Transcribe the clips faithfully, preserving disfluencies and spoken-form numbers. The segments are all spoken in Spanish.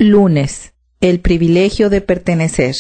Lunes. El privilegio de pertenecer.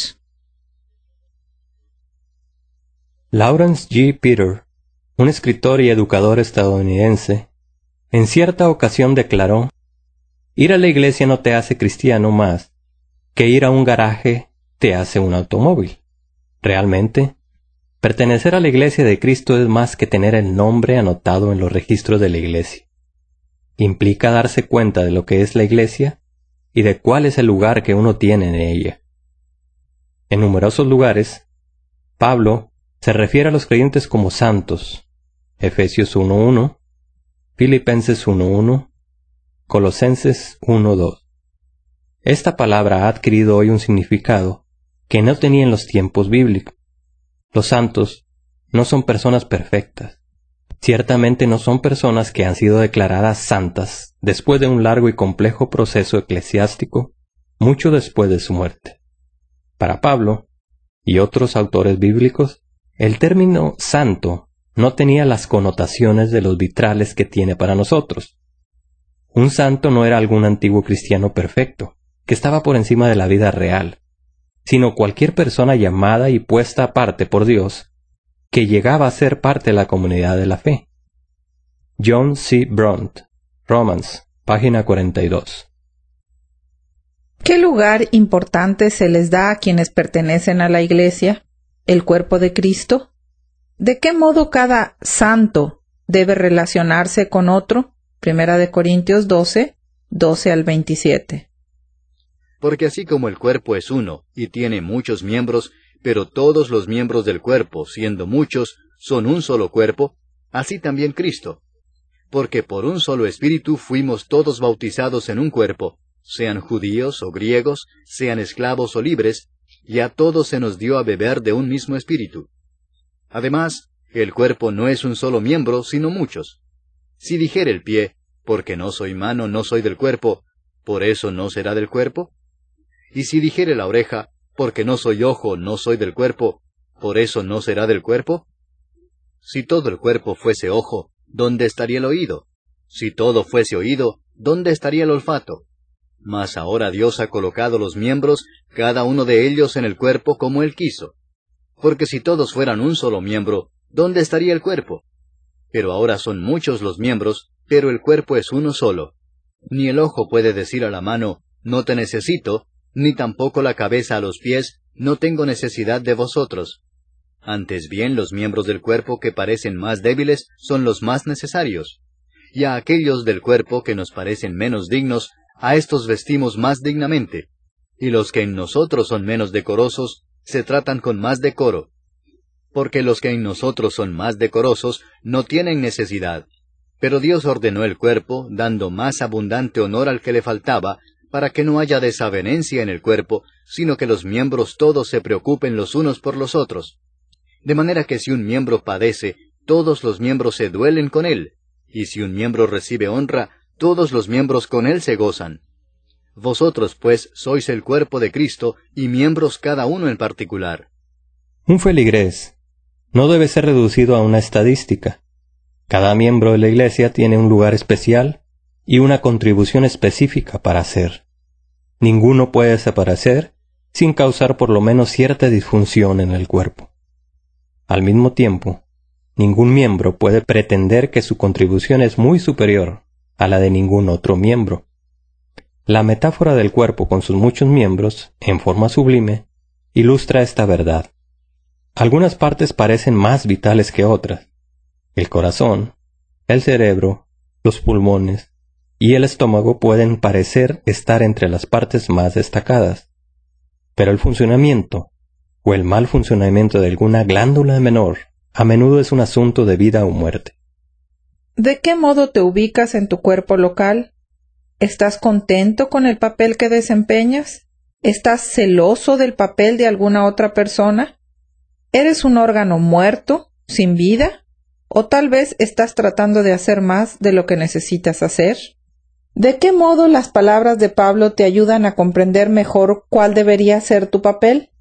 Lawrence G. Peter, un escritor y educador estadounidense, en cierta ocasión declaró: ir a la iglesia no te hace cristiano más que ir a un garaje te hace un automóvil. Realmente, pertenecer a la iglesia de Cristo es más que tener el nombre anotado en los registros de la iglesia. Implica darse cuenta de lo que es la iglesia y de cuál es el lugar que uno tiene en ella. En numerosos lugares, Pablo se refiere a los creyentes como santos. Efesios uno uno, Filipenses uno uno, Colosenses uno dos. Esta palabra ha adquirido hoy un significado que no tenía en los tiempos bíblicos. Los santos no son personas perfectas. Ciertamente no son personas que han sido declaradas santas después de un largo y complejo proceso eclesiástico, mucho después de su muerte. Para Pablo y otros autores bíblicos, el término santo no tenía las connotaciones de los vitrales que tiene para nosotros. Un santo no era algún antiguo cristiano perfecto, que estaba por encima de la vida real, sino cualquier persona llamada y puesta aparte por Dios, que llegaba a ser parte de la comunidad de la fe. John C. Brunt, Romans, página cuarenta y dos. ¿Qué lugar importante se les da a quienes pertenecen a la iglesia, el cuerpo de Cristo? ¿De qué modo cada santo debe relacionarse con otro? Primera de Corintios doce, doce al veintisiete. Porque así como el cuerpo es uno y tiene muchos miembros, pero todos los miembros del cuerpo, siendo muchos, son un solo cuerpo, así también Cristo. Porque por un solo espíritu fuimos todos bautizados en un cuerpo, sean judíos o griegos, sean esclavos o libres, y a todos se nos dio a beber de un mismo espíritu. Además, el cuerpo no es un solo miembro, sino muchos. Si dijere el pie, porque no soy mano, no soy del cuerpo, ¿por eso no será del cuerpo? Y si dijere la oreja, porque no soy ojo, no soy del cuerpo, ¿por eso no será del cuerpo? Si todo el cuerpo fuese ojo, ¿dónde estaría el oído? Si todo fuese oído, ¿dónde estaría el olfato? Mas ahora Dios ha colocado los miembros, cada uno de ellos en el cuerpo como Él quiso. Porque si todos fueran un solo miembro, ¿dónde estaría el cuerpo? Pero ahora son muchos los miembros, pero el cuerpo es uno solo. Ni el ojo puede decir a la mano, no te necesito, ni tampoco la cabeza a los pies, no tengo necesidad de vosotros. Antes bien, los miembros del cuerpo que parecen más débiles son los más necesarios. Y a aquellos del cuerpo que nos parecen menos dignos, a estos vestimos más dignamente. Y los que en nosotros son menos decorosos, se tratan con más decoro. Porque los que en nosotros son más decorosos, no tienen necesidad. Pero Dios ordenó el cuerpo, dando más abundante honor al que le faltaba, para que no haya desavenencia en el cuerpo, sino que los miembros todos se preocupen los unos por los otros. De manera que si un miembro padece, todos los miembros se duelen con él, y si un miembro recibe honra, todos los miembros con él se gozan. Vosotros, pues, sois el cuerpo de Cristo, y miembros cada uno en particular. Un feligrés no debe ser reducido a una estadística. Cada miembro de la iglesia tiene un lugar especial y una contribución específica para hacer. Ninguno puede desaparecer sin causar por lo menos cierta disfunción en el cuerpo. Al mismo tiempo, ningún miembro puede pretender que su contribución es muy superior a la de ningún otro miembro. La metáfora del cuerpo con sus muchos miembros, en forma sublime, ilustra esta verdad. Algunas partes parecen más vitales que otras. El corazón, el cerebro, los pulmones y el estómago pueden parecer estar entre las partes más destacadas, pero el funcionamiento o el mal funcionamiento de alguna glándula menor a menudo es un asunto de vida o muerte. ¿De qué modo te ubicas en tu cuerpo local? ¿Estás contento con el papel que desempeñas? ¿Estás celoso del papel de alguna otra persona? ¿Eres un órgano muerto, sin vida? ¿O tal vez estás tratando de hacer más de lo que necesitas hacer? ¿De qué modo las palabras de Pablo te ayudan a comprender mejor cuál debería ser tu papel?